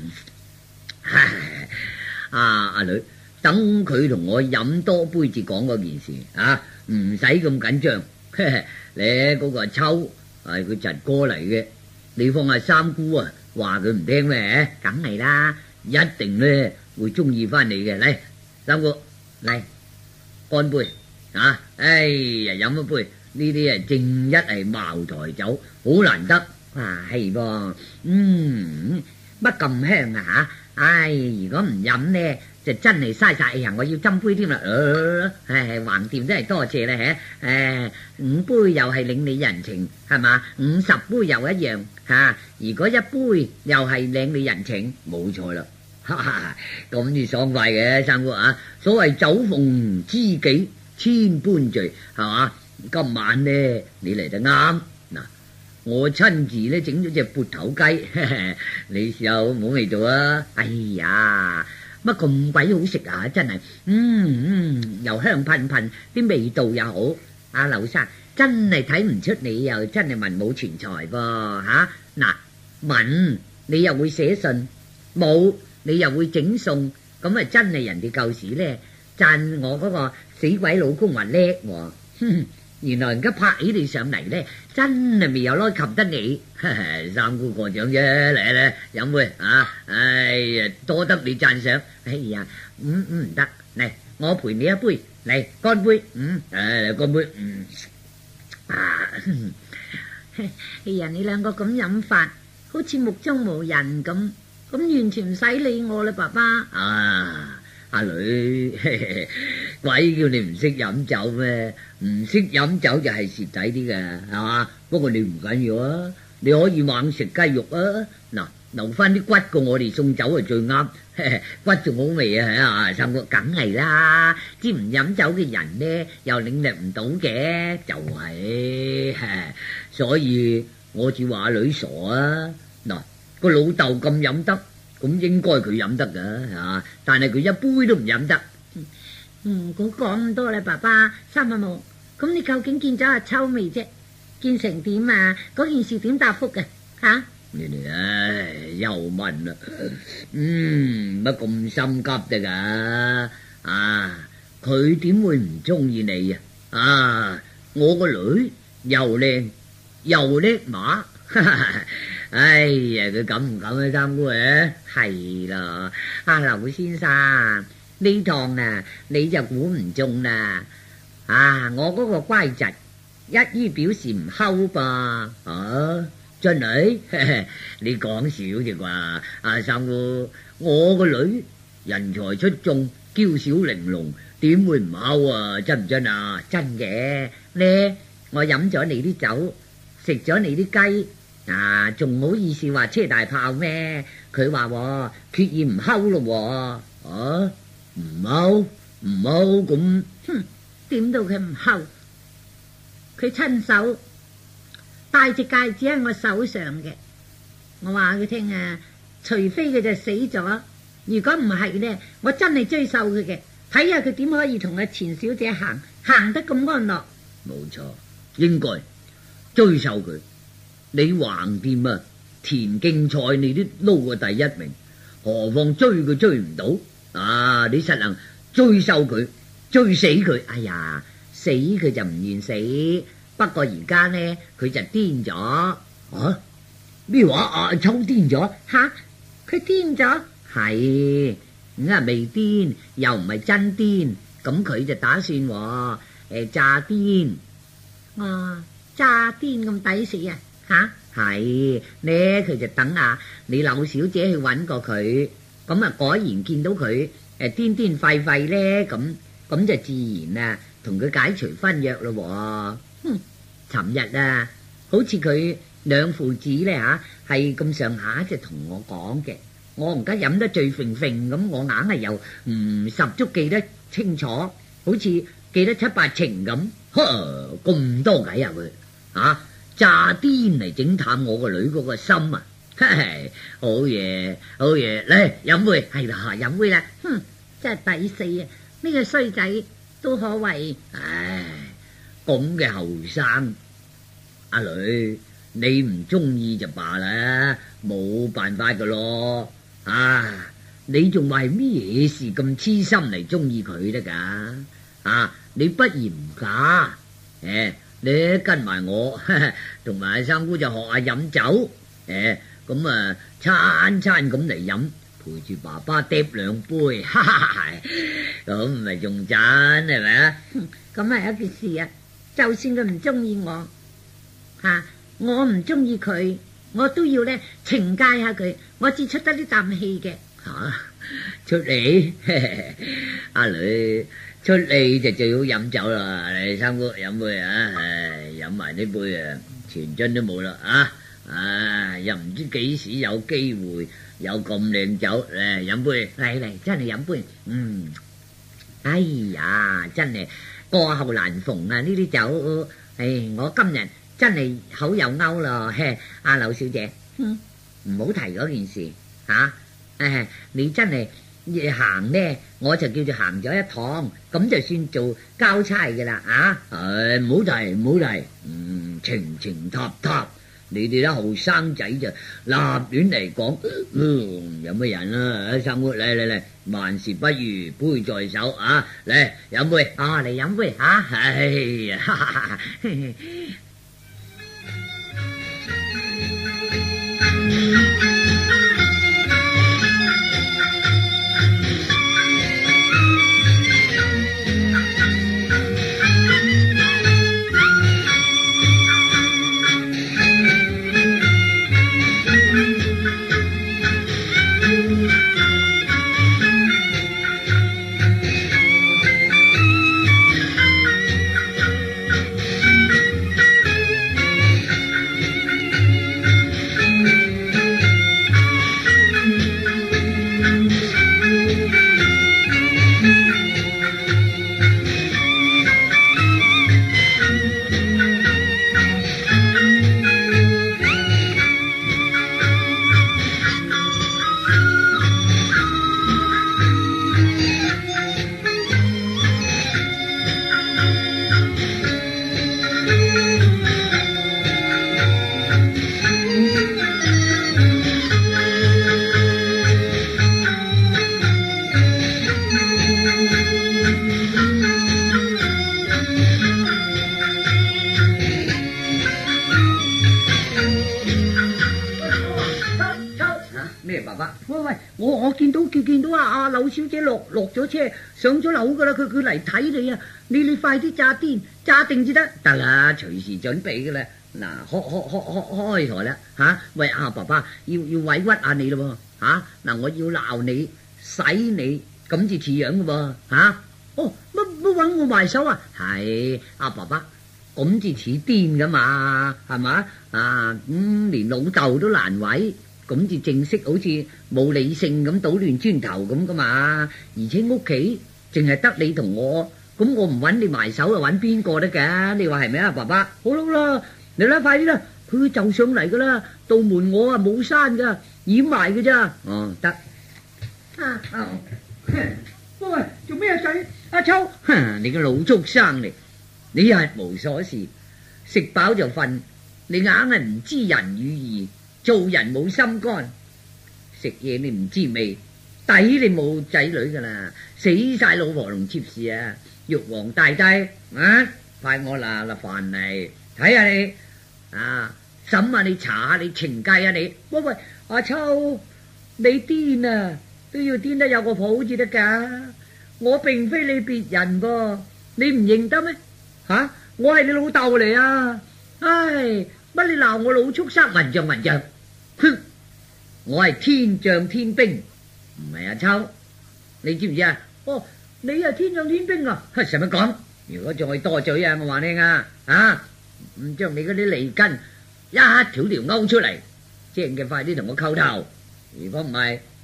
啊，阿女，等佢同我飲多杯至講嗰件事啊，唔使咁緊張。你嗰個秋係佢侄哥嚟嘅，你放下三姑啊，話佢唔聽咩？ 梗係啦， 一定咧會中意翻你嘅。嚟，三姑嚟，乾杯啊！哎呀，飲一杯呢啲啊，正一係茅台酒，好難得啊，係噃，嗯，乜咁香啊吓？唉，如果唔飲呢，就真係嘥晒氣，我要斟杯添啦。唉，橫掂真係多謝啦，吓，誒，五杯又係領你人情，係嘛？五十杯又一樣吓，如果一杯又係領你人情，冇錯啦。哈哈，咁至爽快嘅，三姑啊！所謂酒逢知己千般醉，係嘛？今晚呢，你嚟得啱嗱，我親自咧整咗隻缽頭雞，你試下好唔好味道啊？哎呀，乜咁鬼好食啊！真係，嗯嗯，又香噴噴，啲味道又好。阿劉生真係睇唔出你又真係文武全才噃吓。嗱，文你又會寫信，武你又會整餸，咁啊真係人哋舊時咧讚我嗰個死鬼老公話叻喎。哼，原來而家拍起你上嚟咧，真係未有耐及得你。三姑過獎啫，嚟嚟飲杯啊！哎呀，多得你讚賞。哎呀，嗯嗯唔得，嚟我陪你一杯，嚟乾杯。嗯，誒乾杯。嗯啊， 哎呀，你兩個咁飲法，好似目中無人咁。咁完全唔使理我啦，爸爸。 啊，阿女，鬼叫你唔識飲酒咩？唔識飲酒就係蝕底啲嘅，係嘛？不過你唔緊要啊，你可以猛食雞肉啊。嗱，留翻啲骨過我哋送酒係最啱，骨仲好味啊！啊，三哥梗係啦，知唔飲酒嘅人呢，又領略唔到嘅，就係，所以我只話阿女傻啊。嗱，個老豆咁飲得，咁應該佢飲得噶吓，但係佢一杯都唔飲得。 唔好講咁多啦，爸爸。三伯母，咁你究竟見咗阿秋未啫？見成點啊？嗰件事點答覆嘅吓？ 你哋唉又問啦，嗯，乜咁心急嘅噶？啊，佢點會唔中意你啊？啊，我個女又靚又叻馬。哎呀，佢敢唔敢啊？三姑啊，係啦，阿劉先生呢趟啊，你就估唔中啦。啊，我嗰個乖侄一於表示唔睺噃。啊，真係你講笑啫啩？阿三姑，我個女人才出眾，嬌小玲瓏，點會唔睺啊？真唔真啊？真嘅呢，我飲咗你啲酒，食咗你啲雞。啊，仲好意思話車大炮咩？佢話決意唔睺咯。啊，唔睺唔睺咁， 哼，點到佢唔睺？佢親手戴隻戒指喺我手上嘅。我話佢聽啊，除非佢就死咗，如果唔係呢，我真係追究佢嘅。睇下佢點可以同阿錢小姐行行得咁安樂。 冇錯，應該追究佢。你橫掂啊，田徑賽你都撈過第一名，何況追佢追唔到啊？你實能追收佢，追死佢。哎呀，死佢就唔願死，不過而家呢，佢就癲咗。啊？咩話？阿秋癲咗？ 吓，佢癲咗？ 係咁啊，未癲，又唔係真癲，咁佢就打算誒詐癲。 哦，詐癲咁抵死啊！吓， 係呢，佢就等啊你柳小姐去揾過佢，咁啊果然見到佢誒癲癲廢廢咧，咁咁就自然啊同佢解除婚約咯。哼，尋日啊，好似佢兩父子咧吓係咁上下就同我講嘅， 我而家飲得醉揈揈咁，我硬係又唔十足記得清楚，好似記得七八成咁。呵，咁多計啊佢啊，詐癲嚟整淡我個女嗰個心啊！嘿嘿，好嘢好嘢，嚟飲杯，係啦飲杯啦。哼，真係抵死啊！呢個衰仔都可謂，唉，咁嘅後生，阿女你唔中意就罷啦，冇辦法噶咯。啊，你仲為咩嘢事咁痴心嚟中意佢得噶？啊，你不如唔嫁，誒，你跟埋我，同埋阿三姑就學下飲酒，誒，咁啊餐餐咁嚟飲，陪住爸爸嗒兩杯，哈哈，咁唔係仲真係咪啊？咁係一件事啊，就算佢唔中意我，吓我唔中意佢，我都要咧懲戒下佢，我至出得呢啖氣嘅。吓、啊、出嚟，阿女出嚟就最好飲酒啦。嚟三姑飲杯啊，唉，飲埋呢杯啊，全樽都冇啦啊！啊，又唔知幾時有機會有咁靚酒，嚟飲杯，嚟嚟，真係飲杯。嗯，哎呀，真係過後難逢啊！呢啲酒，唉，我今日真係口又勾咯。嘿，阿柳小姐，嗯，唔好提嗰件事吓。誒，你真係行呢，我就叫做行咗一趟，咁就算做交差嘅啦啊！誒，唔好提，唔好提，嗯，情情塔塔，你哋啲後生仔就立亂嚟講，嗯，有乜人啊？三姑，嚟嚟嚟，萬事不如杯在手啊！嚟飲杯啊，嚟飲杯啊！哎呀，哈哈哈！小姐落落咗車，上咗樓噶啦，佢佢嚟睇你啊！你你快啲炸癲，炸定至得。得啦，隨時準備噶啦。嗱，開開開開開台啦吓！喂啊，爸爸要要委屈下你咯喎吓！嗱，我要鬧你、洗你，咁至似樣噶噃吓！哦，乜乜搵我埋手啊？係啊，爸爸咁至似癲噶嘛，係嘛啊？咁、嗯、連老豆都難為。咁至正式好似冇理性咁搗亂磚頭咁噶嘛，而且屋企淨係得你同我，咁我唔揾你埋手又揾邊個得噶？你話係咪啊，爸爸？好啦，你啦，快啲啦，佢就上嚟噶啦，道門我啊冇閂噶，掩埋嘅咋？哦，得。啊啊！喂，做咩啊仔？阿秋，你個老畜生嚟，你日無所事，食飽就瞓，你硬係唔知人與義。做人冇心肝，食嘢你唔知味，抵你冇仔女噶啦，死晒老婆同妾侍啊！玉皇大帝啊，快我嗱嗱飯嚟睇下你啊，審下你，查下你，懲戒下你。喂喂，阿秋，你癲啊，都要癲得有個譜至得噶。我並非你別人噃，你唔認得咩？吓、啊，我係你老豆嚟啊！唉，乜你鬧我老畜生，混賬混賬！哼！我係天將天兵，唔係阿秋，你知唔知啊？哦，你係天將天兵啊！使乜講？如果再多嘴啊，我話你啊，啊，唔將你嗰啲脷根一條條勾出嚟，正嘅快啲同我叩頭。如果唔係，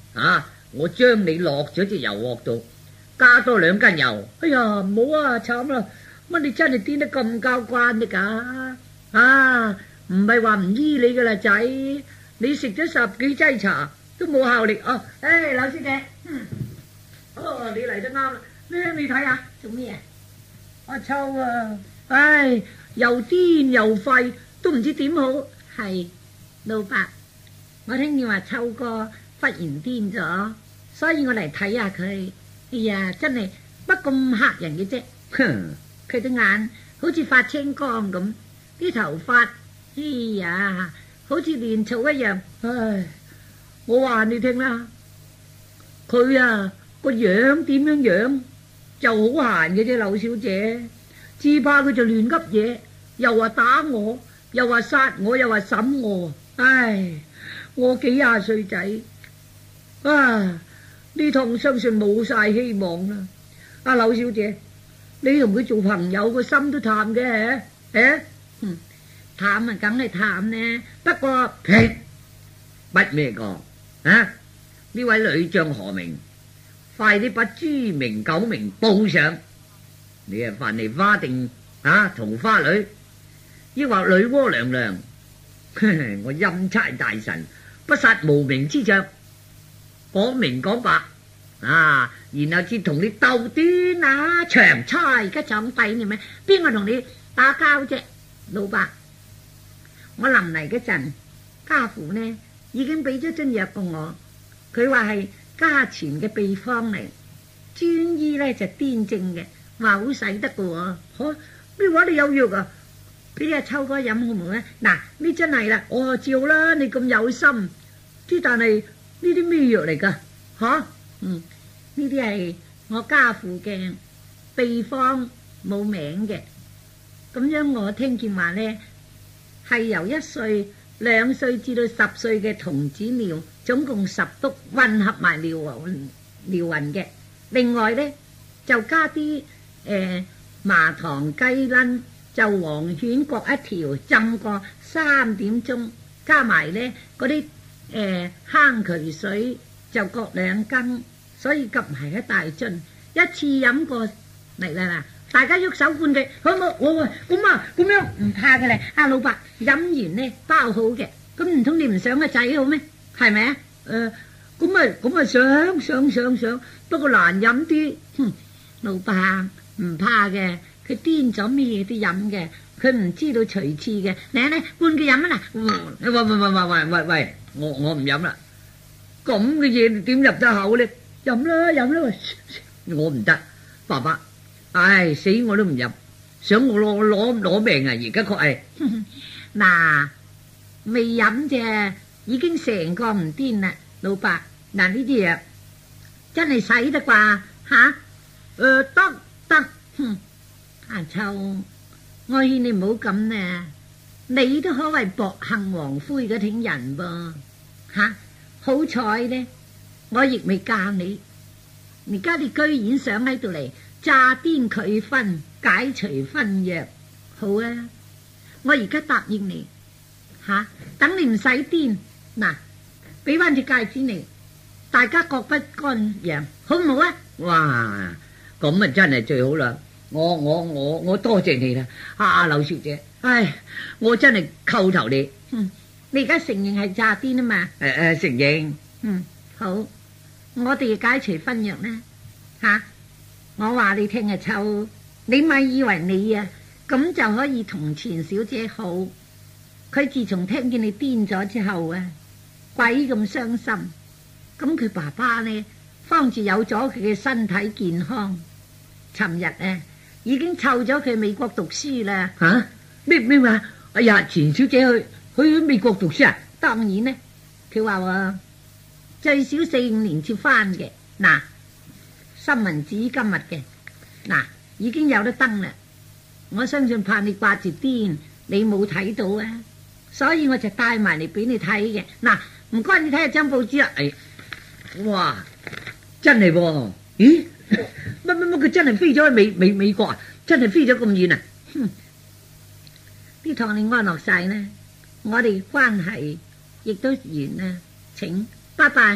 啊！我將你落咗隻油鑊度，加多兩斤油。哎呀，唔好啊，慘啦！乜你真係癲得咁交關的㗎？啊，唔係話唔醫你噶啦，仔，你食咗十幾劑茶都冇效力哦。誒，柳小姐，嗯，哦，你嚟得啱啦。咩？你睇下做咩啊？阿秋啊，唉，又癲又廢，都唔知點好。係老伯，我聽見話秋哥忽然癲咗，所以我嚟睇下佢。哎呀，真係不咁嚇人嘅啫。哼，佢對眼好似發青光咁，啲頭髮，哎呀，好似亂草一樣。唉，我話你聽啦，佢啊個樣點樣樣就好閒嘅啫，柳小姐。至怕佢就亂噏嘢，又話打我，又話殺我，又話審我。唉，我幾廿歲仔啊！呢趟相信冇晒希望啦。阿柳小姐，你同佢做朋友個心都淡嘅，誒，嗯，淡啊，梗係淡呢。不過，乜咩個啊？呢位女將何名？快啲把豬名狗名報上。你係樊梨花定啊同花女，抑或女媧娘娘？我欽差大臣，不殺無名之將。講明講白啊，然後至同你鬥端啊！長差而家撞廢你咩？邊個同你打交啫？老伯，我臨嚟嗰陣，家父呢已經俾咗樽藥過我，佢話係家傳嘅秘方嚟，專醫呢就癲症嘅，話好使得噶喎。吓，咩話你有藥啊？俾阿秋哥飲好唔好咧？嗱，呢真係啦，我照啦，你咁有心，之但係。呢啲咩藥嚟噶？吓、啊，嗯，呢啲係我家父嘅秘方，冇名嘅。咁樣我聽見話呢，係由一歲、兩歲至到十歲嘅童子尿，總共十督混合埋尿勻尿勻嘅。另外呢，就加啲誒、呃、麻糖雞撚，就黃犬各一條，浸過三點鐘，加埋呢嗰啲。誒、呃，坑渠水就各兩羹，所以夾埋一大樽，一次飲過嚟啦嗱，大家喐手灌佢，好冇？我話咁啊，咁樣唔怕嘅咧。阿老伯飲完呢包好嘅，咁唔通你唔想個仔好咩？係咪啊？誒，咁啊咁啊想想想想，不過難飲啲。哼，老伯唔怕嘅，佢癲咗咩都飲嘅，佢唔知道隨次嘅。嚟嚟灌佢飲啊嗱！喂喂喂喂喂喂喂！我我唔飲啦，咁嘅嘢點入得口咧？飲啦飲啦，我唔得，爸爸，唉死我都唔飲，想我攞攞攞命啊！而家確係嗱未飲啫，已經成個唔癲啦，老伯。嗱呢啲嘢真係使得啩吓？誒得得，哼，阿秋，我勸你唔好咁呢。你都可謂薄幸黃灰嗰挺人噃，吓、啊、好彩呢，我亦未嫁你，而家你居然想喺度嚟詐癲拒婚，解除婚約，好啊！我而家答應你，吓、啊、等你唔使癲，嗱，俾翻隻戒指你，大家各不干陽，好唔好啊？哇，咁啊真係最好啦！我我我我多謝你啦，阿柳小姐。唉，我真係叩頭你。嗯，你而家承認係詐癲啊嘛？誒誒，承認。嗯，好，我哋解除婚約呢？吓、啊，我話你聽啊，秋，你咪以為你啊咁就可以同錢小姐好？佢自從聽見你癲咗之後啊，鬼咁傷心。咁佢爸爸呢，方住有咗佢嘅身體健康。尋日啊，已經湊咗佢美國讀書啦。吓、啊？咩咩話？哎呀，錢小姐去去美國讀書啊？當然呢，佢話喎最少四五年至翻嘅。嗱，新聞紙今日嘅嗱已經有得登啦。我相信怕你掛住癲，你冇睇到啊，所以我就帶埋嚟俾你睇嘅。嗱，唔該你睇下張報紙啊。哎，哇，真係喎、啊！咦，乜乜乜佢真係飛咗去美美美國啊？真係飛咗咁遠啊？哼！呢趟你安樂晒呢，我哋關係亦都完啦。請，拜拜。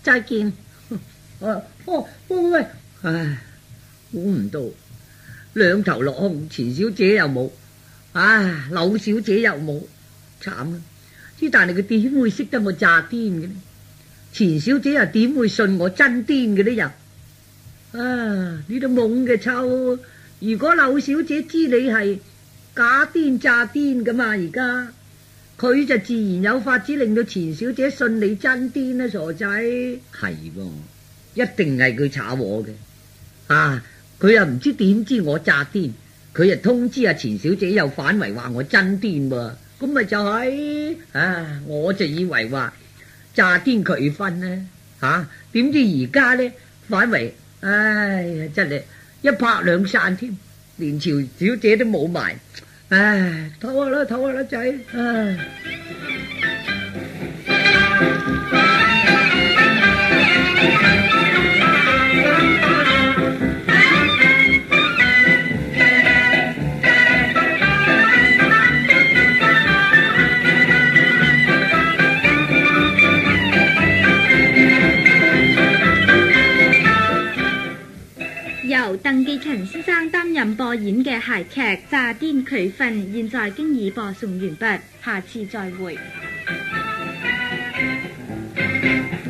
再見。哦哦喂喂，唉，估唔到兩頭落空，錢小姐又冇，唉，柳小姐又冇，慘啊！之但係佢點會識得我詐癲嘅呢？錢小姐又點會信我真癲嘅呢？又啊，呢度懵嘅臭！如果柳小姐知你係假癲詐癲噶嘛，而家佢就自然有法子令到錢小姐信你真癲啦，傻仔。係喎，一定係佢炒我嘅。啊，佢又唔知點知我詐癲，佢又通知阿錢小姐又反為話我真癲喎，咁咪就係、是、啊，我就以為話詐癲佢分呢，吓，點知而家呢，反為，唉呀，真係一拍兩散添，連潮小姐都冇埋，唉，唞下啦，唞下啦，仔，唉。 由鄧寄塵先生擔任播演嘅諧劇《詐癲佢瞓》，現在經已播送完畢，下次再會。